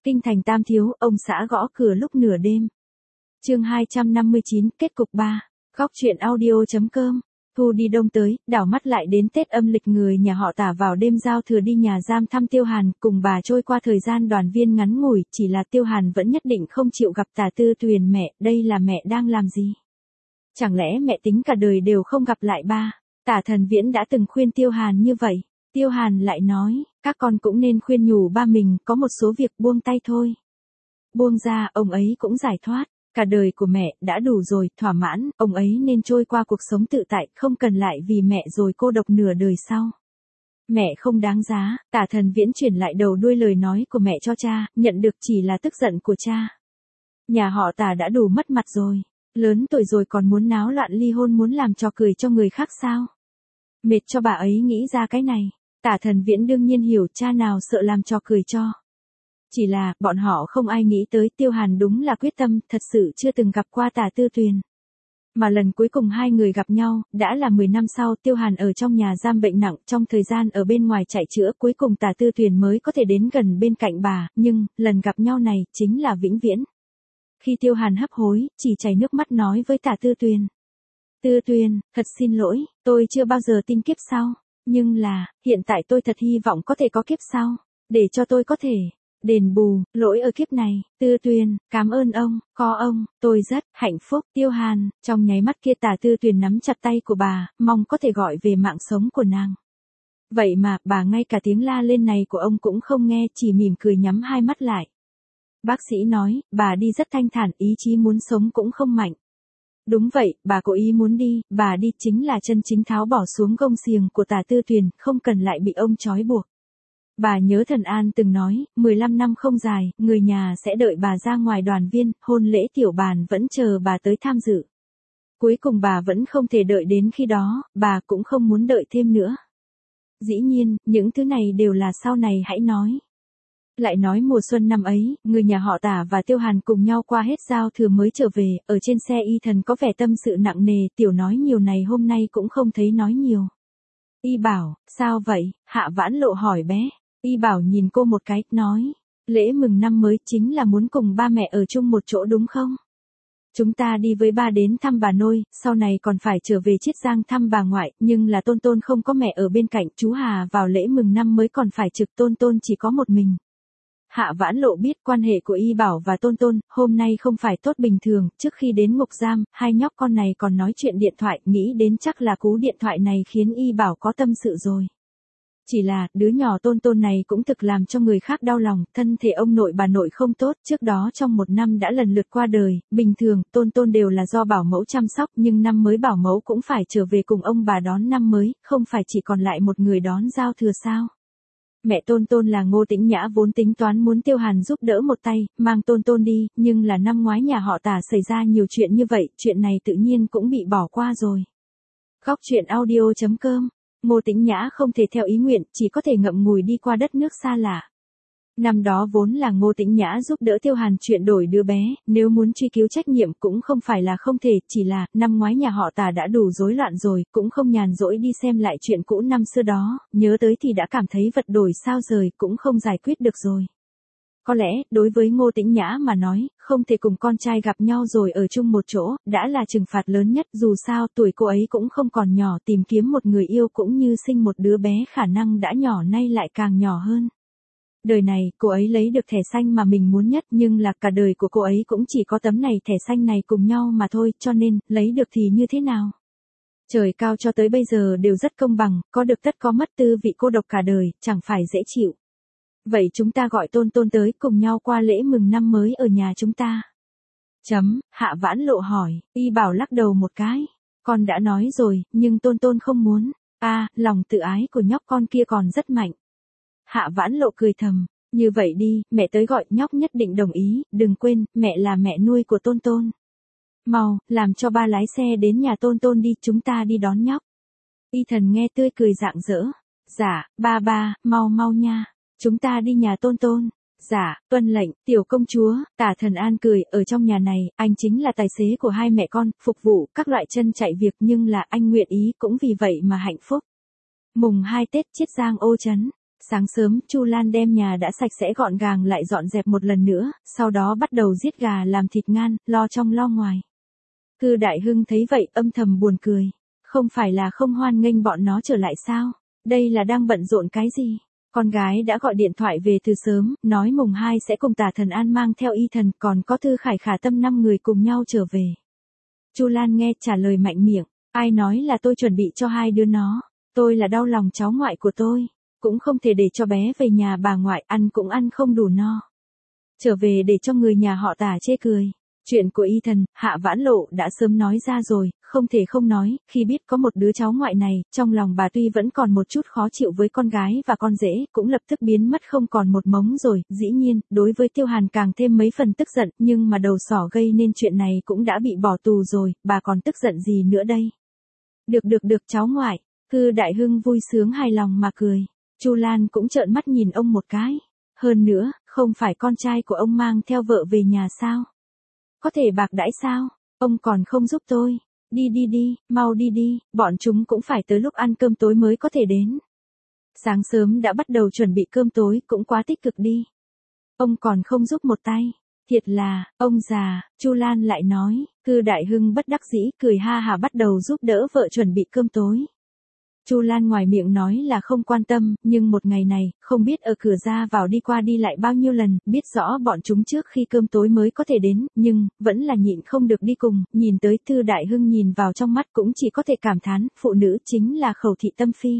Kinh thành Tam Thiếu, ông xã gõ cửa lúc nửa đêm. Chương 259, kết cục 3. Góc truyện audio.com. Thu đi đông tới, đảo mắt lại đến Tết âm lịch, người nhà họ Tả vào đêm giao thừa đi nhà giam thăm Tiêu Hàn, cùng bà trôi qua thời gian đoàn viên ngắn ngủi, chỉ là Tiêu Hàn vẫn nhất định không chịu gặp Tả Tư Tuyền. Mẹ, đây là mẹ đang làm gì? Chẳng lẽ mẹ tính cả đời đều không gặp lại ba? Tả Thần Viễn đã từng khuyên Tiêu Hàn như vậy. Tiêu Hàn lại nói, các con cũng nên khuyên nhủ ba mình, có một số việc buông tay thôi. Buông ra, ông ấy cũng giải thoát. Cả đời của mẹ đã đủ rồi, thỏa mãn, ông ấy nên trôi qua cuộc sống tự tại, không cần lại vì mẹ rồi cô độc nửa đời sau. Mẹ không đáng giá. Tả Thần Viễn chuyển lại đầu đuôi lời nói của mẹ cho cha, nhận được chỉ là tức giận của cha. Nhà họ Tả đã đủ mất mặt rồi, lớn tuổi rồi còn muốn náo loạn ly hôn, muốn làm trò cười cho người khác sao? Mệt cho bà ấy nghĩ ra cái này. Tả Thần Viễn đương nhiên hiểu, cha nào sợ làm trò cười cho. Chỉ là, bọn họ không ai nghĩ tới Tiêu Hàn đúng là quyết tâm, thật sự chưa từng gặp qua Tả Tư Tuyền. Mà lần cuối cùng hai người gặp nhau, đã là 10 năm sau. Tiêu Hàn ở trong nhà giam bệnh nặng, trong thời gian ở bên ngoài chạy chữa, cuối cùng Tả Tư Tuyền mới có thể đến gần bên cạnh bà, nhưng, lần gặp nhau này, chính là vĩnh viễn. Khi Tiêu Hàn hấp hối, chỉ chảy nước mắt nói với Tả Tư Tuyền. Tư Tuyền, thật xin lỗi, tôi chưa bao giờ tin kiếp sau, nhưng là, hiện tại tôi thật hy vọng có thể có kiếp sau, để cho tôi có thể đền bù lỗi ở kiếp này. Tư Tuyền, cảm ơn ông, có ông, tôi rất hạnh phúc. Tiêu Hàn, trong nháy mắt kia Tả Tư Tuyền nắm chặt tay của bà, mong có thể gọi về mạng sống của nàng. Vậy mà, bà ngay cả tiếng la lên này của ông cũng không nghe, chỉ mỉm cười nhắm hai mắt lại. Bác sĩ nói, bà đi rất thanh thản, ý chí muốn sống cũng không mạnh. Đúng vậy, bà cố ý muốn đi, bà đi chính là chân chính tháo bỏ xuống gông xiềng của Tả Tư Tuyền, không cần lại bị ông trói buộc. Bà nhớ Thần An từng nói, 15 năm không dài, người nhà sẽ đợi bà ra ngoài đoàn viên, hôn lễ tiểu bàn vẫn chờ bà tới tham dự. Cuối cùng bà vẫn không thể đợi đến khi đó, bà cũng không muốn đợi thêm nữa. Dĩ nhiên, những thứ này đều là sau này hãy nói. Lại nói mùa xuân năm ấy, người nhà họ Tả và Tiêu Hàn cùng nhau qua hết giao thừa mới trở về, ở trên xe Y Thần có vẻ tâm sự nặng nề, tiểu nói nhiều này hôm nay cũng không thấy nói nhiều. Y Bảo, sao vậy? Hạ Vãn Lộ hỏi bé. Y Bảo nhìn cô một cái, nói, lễ mừng năm mới chính là muốn cùng ba mẹ ở chung một chỗ đúng không? Chúng ta đi với ba đến thăm bà Nôi, sau này còn phải trở về Chiết Giang thăm bà ngoại, nhưng là Tôn Tôn không có mẹ ở bên cạnh, chú Hà vào lễ mừng năm mới còn phải trực, Tôn Tôn chỉ có một mình. Hạ Vãn Lộ biết quan hệ của Y Bảo và Tôn Tôn, hôm nay không phải tốt bình thường, trước khi đến ngục giam, hai nhóc con này còn nói chuyện điện thoại, nghĩ đến chắc là cú điện thoại này khiến Y Bảo có tâm sự rồi. Chỉ là, đứa nhỏ Tôn Tôn này cũng thực làm cho người khác đau lòng, thân thể ông nội bà nội không tốt, trước đó trong một năm đã lần lượt qua đời, bình thường, Tôn Tôn đều là do bảo mẫu chăm sóc, nhưng năm mới bảo mẫu cũng phải trở về cùng ông bà đón năm mới, không phải chỉ còn lại một người đón giao thừa sao. Mẹ Tôn Tôn là Ngô Tĩnh Nhã vốn tính toán muốn Tiêu Hàn giúp đỡ một tay, mang Tôn Tôn đi, nhưng là năm ngoái nhà họ Tả xảy ra nhiều chuyện như vậy, chuyện này tự nhiên cũng bị bỏ qua rồi. Góc truyện audio.com. Ngô Tĩnh Nhã không thể theo ý nguyện, chỉ có thể ngậm ngùi đi qua đất nước xa lạ. Năm đó vốn là Ngô Tĩnh Nhã giúp đỡ Tiêu Hàn chuyện đổi đứa bé, nếu muốn truy cứu trách nhiệm cũng không phải là không thể, chỉ là, năm ngoái nhà họ Tả đã đủ rối loạn rồi, cũng không nhàn rỗi đi xem lại chuyện cũ năm xưa đó, nhớ tới thì đã cảm thấy vật đổi sao rời, cũng không giải quyết được rồi. Có lẽ, đối với Ngô Tĩnh Nhã mà nói, không thể cùng con trai gặp nhau rồi ở chung một chỗ, đã là trừng phạt lớn nhất, dù sao tuổi cô ấy cũng không còn nhỏ, tìm kiếm một người yêu cũng như sinh một đứa bé khả năng đã nhỏ nay lại càng nhỏ hơn. Đời này, cô ấy lấy được thẻ xanh mà mình muốn nhất, nhưng là cả đời của cô ấy cũng chỉ có tấm này thẻ xanh này cùng nhau mà thôi, cho nên, lấy được thì như thế nào? Trời cao cho tới bây giờ đều rất công bằng, có được tất có mất, tư vị cô độc cả đời, chẳng phải dễ chịu. Vậy chúng ta gọi Tôn Tôn tới cùng nhau qua lễ mừng năm mới ở nhà chúng ta. Hạ Vãn Lộ hỏi, Y Bảo lắc đầu một cái. Con đã nói rồi, nhưng Tôn Tôn không muốn. Lòng tự ái của nhóc con kia còn rất mạnh. Hạ Vãn Lộ cười thầm, như vậy đi, mẹ tới gọi, nhóc nhất định đồng ý, đừng quên, mẹ là mẹ nuôi của Tôn Tôn. Mau, làm cho ba lái xe đến nhà Tôn Tôn đi, chúng ta đi đón nhóc. Y Thần nghe tươi cười rạng rỡ. Dạ, ba, mau nha. Chúng ta đi nhà Tôn Tôn. Dạ, tuân lệnh, tiểu công chúa. Tả Thần An cười, ở trong nhà này, anh chính là tài xế của hai mẹ con, phục vụ các loại chân chạy việc, nhưng là anh nguyện ý cũng vì vậy mà hạnh phúc. Mùng 2 Tết Chiết Giang Ô Trấn. Sáng sớm, Chu Lan đem nhà đã sạch sẽ gọn gàng lại dọn dẹp một lần nữa, sau đó bắt đầu giết gà làm thịt ngan, lo trong lo ngoài. Thư Đại Hưng thấy vậy âm thầm buồn cười. Không phải là không hoan nghênh bọn nó trở lại sao? Đây là đang bận rộn cái gì? Con gái đã gọi điện thoại về từ sớm, nói mùng 2 sẽ cùng Tả Thần An mang theo Y Thần, còn có Thư Khải Khả Tâm 5 người cùng nhau trở về. Chu Lan nghe trả lời mạnh miệng, ai nói là tôi chuẩn bị cho hai đứa nó, tôi là đau lòng cháu ngoại của tôi, cũng không thể để cho bé về nhà bà ngoại ăn cũng ăn không đủ no. Trở về để cho người nhà họ Tả chê cười. Chuyện của Y Thần, Hạ Vãn Lộ đã sớm nói ra rồi, không thể không nói, khi biết có một đứa cháu ngoại này, trong lòng bà tuy vẫn còn một chút khó chịu với con gái và con rể, cũng lập tức biến mất không còn một mống rồi, dĩ nhiên, đối với Tiêu Hàn càng thêm mấy phần tức giận, nhưng mà đầu sỏ gây nên chuyện này cũng đã bị bỏ tù rồi, bà còn tức giận gì nữa đây? Được cháu ngoại, Thư Đại Hưng vui sướng hài lòng mà cười, Chu Lan cũng trợn mắt nhìn ông một cái, hơn nữa, không phải con trai của ông mang theo vợ về nhà sao? Có thể bạc đãi sao? Ông còn không giúp tôi. Đi, mau đi, bọn chúng cũng phải tới lúc ăn cơm tối mới có thể đến. Sáng sớm đã bắt đầu chuẩn bị cơm tối cũng quá tích cực đi. Ông còn không giúp một tay. Thiệt là, ông già, Chu Lan lại nói, Thư Đại Hưng bất đắc dĩ cười ha hà bắt đầu giúp đỡ vợ chuẩn bị cơm tối. Chu Lan ngoài miệng nói là không quan tâm, nhưng một ngày này, không biết ở cửa ra vào đi qua đi lại bao nhiêu lần, biết rõ bọn chúng trước khi cơm tối mới có thể đến, nhưng, vẫn là nhịn không được đi cùng, nhìn tới Thư Đại Hưng nhìn vào trong mắt cũng chỉ có thể cảm thán, phụ nữ chính là khẩu thị tâm phi.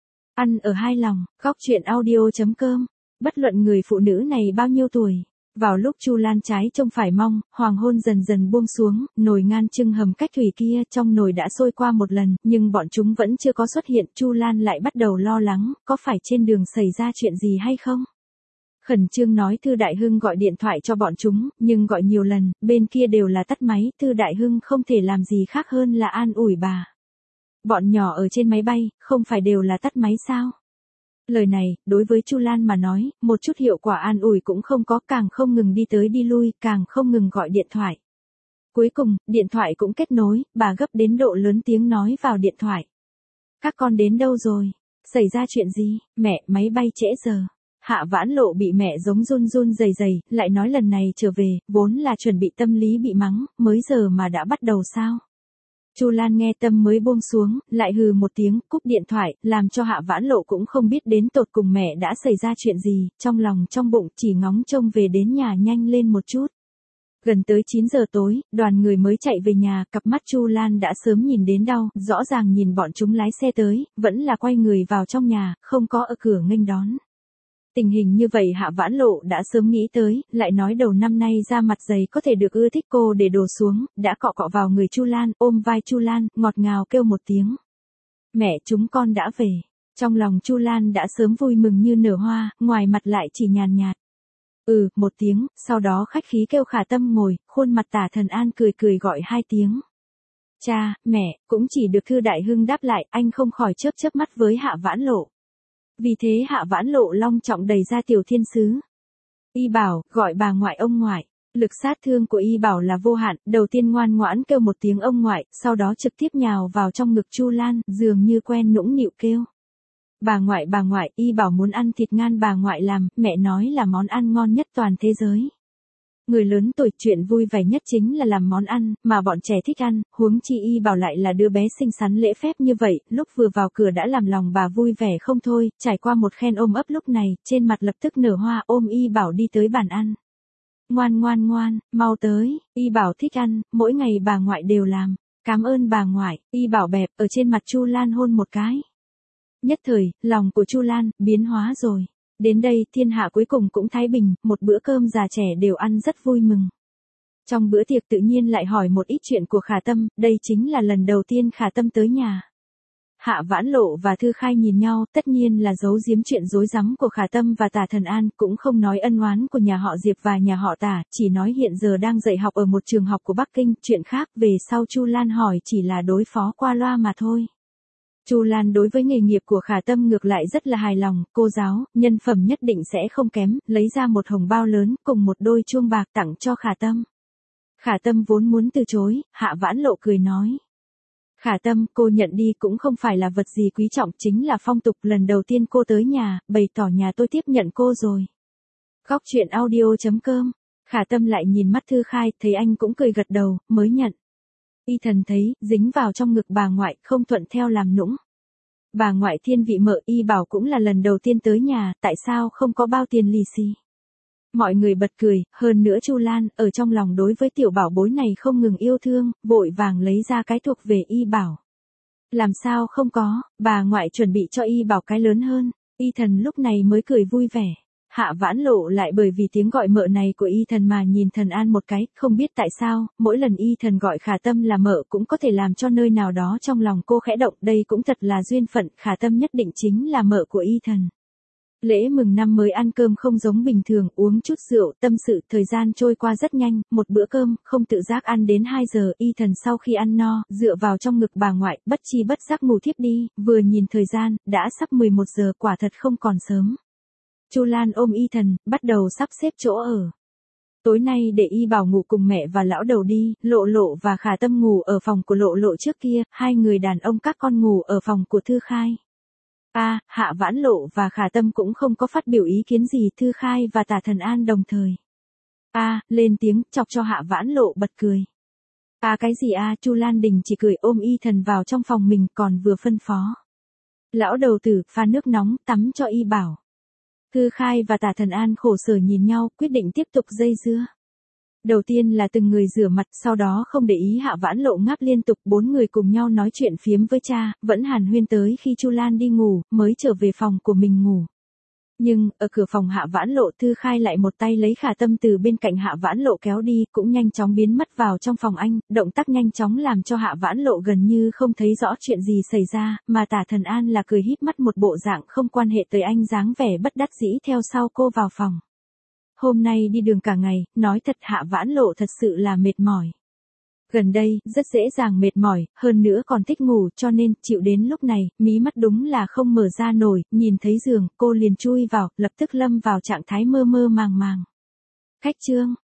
Ăn ở hai lòng, góc truyện audio.com, bất luận người phụ nữ này bao nhiêu tuổi. Vào lúc Chu Lan trái trông phải mong, hoàng hôn dần dần buông xuống, nồi ngan trưng hầm cách thủy kia trong nồi đã sôi qua một lần, nhưng bọn chúng vẫn chưa có xuất hiện, Chu Lan lại bắt đầu lo lắng, có phải trên đường xảy ra chuyện gì hay không? Khẩn trương nói Thư Đại Hưng gọi điện thoại cho bọn chúng, nhưng gọi nhiều lần, bên kia đều là tắt máy, Thư Đại Hưng không thể làm gì khác hơn là an ủi bà. Bọn nhỏ ở trên máy bay, không phải đều là tắt máy sao? Lời này, đối với Chu Lan mà nói, một chút hiệu quả an ủi cũng không có, càng không ngừng đi tới đi lui, càng không ngừng gọi điện thoại. Cuối cùng, điện thoại cũng kết nối, bà gấp đến độ lớn tiếng nói vào điện thoại. Các con đến đâu rồi? Xảy ra chuyện gì? Mẹ, máy bay trễ giờ. Hạ Vãn Lộ bị mẹ giống run rẩy, lại nói lần này trở về, vốn là chuẩn bị tâm lý bị mắng, mới giờ mà đã bắt đầu sao? Chu Lan nghe tâm mới buông xuống, lại hừ một tiếng, cúp điện thoại, làm cho Hạ Vãn Lộ cũng không biết đến tột cùng mẹ đã xảy ra chuyện gì, trong lòng trong bụng chỉ ngóng trông về đến nhà nhanh lên một chút. Gần tới 9 giờ tối, đoàn người mới chạy về nhà, cặp mắt Chu Lan đã sớm nhìn đến đau, rõ ràng nhìn bọn chúng lái xe tới, vẫn là quay người vào trong nhà, không có ở cửa nghênh đón. Tình hình như vậy Hạ Vãn Lộ đã sớm nghĩ tới, lại nói đầu năm nay da mặt dày có thể được ưa thích cô để đổ xuống, đã cọ cọ vào người Chu Lan, ôm vai Chu Lan, ngọt ngào kêu một tiếng. Mẹ chúng con đã về. Trong lòng Chu Lan đã sớm vui mừng như nở hoa, ngoài mặt lại chỉ nhàn nhạt. Một tiếng, sau đó khách khí kêu Khả Tâm ngồi, khuôn mặt Tả Thần An cười gọi hai tiếng. Cha, mẹ, cũng chỉ được Thư Đại Hưng đáp lại, anh không khỏi chớp mắt với Hạ Vãn Lộ. Vì thế Hạ Vãn Lộ long trọng đẩy ra Tiểu Thiên Sứ. Y Bảo, gọi bà ngoại ông ngoại. Lực sát thương của Y Bảo là vô hạn, đầu tiên ngoan ngoãn kêu một tiếng ông ngoại, sau đó trực tiếp nhào vào trong ngực Chu Lan, dường như quen nũng nịu kêu. Bà ngoại, Y Bảo muốn ăn thịt ngan bà ngoại làm, mẹ nói là món ăn ngon nhất toàn thế giới. Người lớn tuổi chuyện vui vẻ nhất chính là làm món ăn, mà bọn trẻ thích ăn, huống chi Y Bảo lại là đứa bé xinh xắn lễ phép như vậy, lúc vừa vào cửa đã làm lòng bà vui vẻ không thôi, trải qua một khen ôm ấp lúc này, trên mặt lập tức nở hoa ôm Y Bảo đi tới bàn ăn. Ngoan, mau tới, Y Bảo thích ăn, mỗi ngày bà ngoại đều làm. Cảm ơn bà ngoại, Y Bảo bẹp, ở trên mặt Chu Lan hôn một cái. Nhất thời, lòng của Chu Lan, biến hóa rồi. Đến đây, thiên hạ cuối cùng cũng thái bình, một bữa cơm già trẻ đều ăn rất vui mừng. Trong bữa tiệc tự nhiên lại hỏi một ít chuyện của Khả Tâm, đây chính là lần đầu tiên Khả Tâm tới nhà. Hạ Vãn Lộ và Thư Khai nhìn nhau, tất nhiên là giấu giếm chuyện rối rắm của Khả Tâm và Tả Thần An, cũng không nói ân oán của nhà họ Diệp và nhà họ Tả, chỉ nói hiện giờ đang dạy học ở một trường học của Bắc Kinh, chuyện khác về sau Chu Lan hỏi chỉ là đối phó qua loa mà thôi. Chu Lan đối với nghề nghiệp của Khả Tâm ngược lại rất là hài lòng, cô giáo, nhân phẩm nhất định sẽ không kém, lấy ra một hồng bao lớn cùng một đôi chuông bạc tặng cho Khả Tâm. Khả Tâm vốn muốn từ chối, Hạ Vãn Lộ cười nói. Khả Tâm, cô nhận đi cũng không phải là vật gì quý trọng, chính là phong tục lần đầu tiên cô tới nhà, bày tỏ nhà tôi tiếp nhận cô rồi. Góc chuyện audio.com. Khả Tâm lại nhìn mắt Thư Khai, thấy anh cũng cười gật đầu, mới nhận. Y Thần thấy, dính vào trong ngực bà ngoại, không thuận theo làm nũng. Bà ngoại thiên vị mợ, Y bảo cũng là lần đầu tiên tới nhà, tại sao không có bao tiền lì xì. Mọi người bật cười, hơn nữa Chu Lan, ở trong lòng đối với tiểu bảo bối này không ngừng yêu thương, vội vàng lấy ra cái thuộc về Y bảo. Làm sao không có, bà ngoại chuẩn bị cho Y bảo cái lớn hơn. Y Thần lúc này mới cười vui vẻ. Hạ Vãn Lộ lại bởi vì tiếng gọi mợ này của Y Thần mà nhìn Thần An một cái, không biết tại sao, mỗi lần Y Thần gọi Khả Tâm là mợ cũng có thể làm cho nơi nào đó trong lòng cô khẽ động, đây cũng thật là duyên phận, Khả Tâm nhất định chính là mợ của Y Thần. Lễ mừng năm mới ăn cơm không giống bình thường, uống chút rượu, tâm sự, thời gian trôi qua rất nhanh, một bữa cơm, không tự giác ăn đến 2 giờ, Y Thần sau khi ăn no, dựa vào trong ngực bà ngoại, bất chi bất giác ngủ thiếp đi, vừa nhìn thời gian, đã sắp 11 giờ, quả thật không còn sớm. Chu Lan ôm Y Thần, bắt đầu sắp xếp chỗ ở. Tối nay để Y bảo ngủ cùng mẹ và lão đầu đi, Lộ Lộ và Khả Tâm ngủ ở phòng của Lộ Lộ trước kia, hai người đàn ông các con ngủ ở phòng của Thư Khai. Hạ Vãn Lộ và Khả Tâm cũng không có phát biểu ý kiến gì, Thư Khai và Tả Thần An đồng thời. Lên tiếng, chọc cho Hạ Vãn Lộ bật cười. Cái gì Chu Lan Đình chỉ cười ôm Y Thần vào trong phòng mình, còn vừa phân phó. Lão đầu tử, pha nước nóng, tắm cho Y bảo. Thư Khai và Tả Thần An khổ sở nhìn nhau, quyết định tiếp tục dây dưa. Đầu tiên là từng người rửa mặt, sau đó không để ý Hạ Vãn Lộ ngáp liên tục, 4 người cùng nhau nói chuyện phiếm với cha, vẫn hàn huyên tới khi Chu Lan đi ngủ, mới trở về phòng của mình ngủ. Nhưng, ở cửa phòng Hạ Vãn Lộ, Thư Khai lại một tay lấy Khả Tâm từ bên cạnh Hạ Vãn Lộ kéo đi, cũng nhanh chóng biến mất vào trong phòng anh, động tác nhanh chóng làm cho Hạ Vãn Lộ gần như không thấy rõ chuyện gì xảy ra, mà Tả Thần An là cười híp mắt một bộ dạng không quan hệ tới anh, dáng vẻ bất đắc dĩ theo sau cô vào phòng. Hôm nay đi đường cả ngày, nói thật Hạ Vãn Lộ thật sự là mệt mỏi. Gần đây, rất dễ dàng mệt mỏi, hơn nữa còn thích ngủ, cho nên, chịu đến lúc này, mí mắt đúng là không mở ra nổi, nhìn thấy giường, cô liền chui vào, lập tức lâm vào trạng thái mơ mơ màng màng. Khách chương.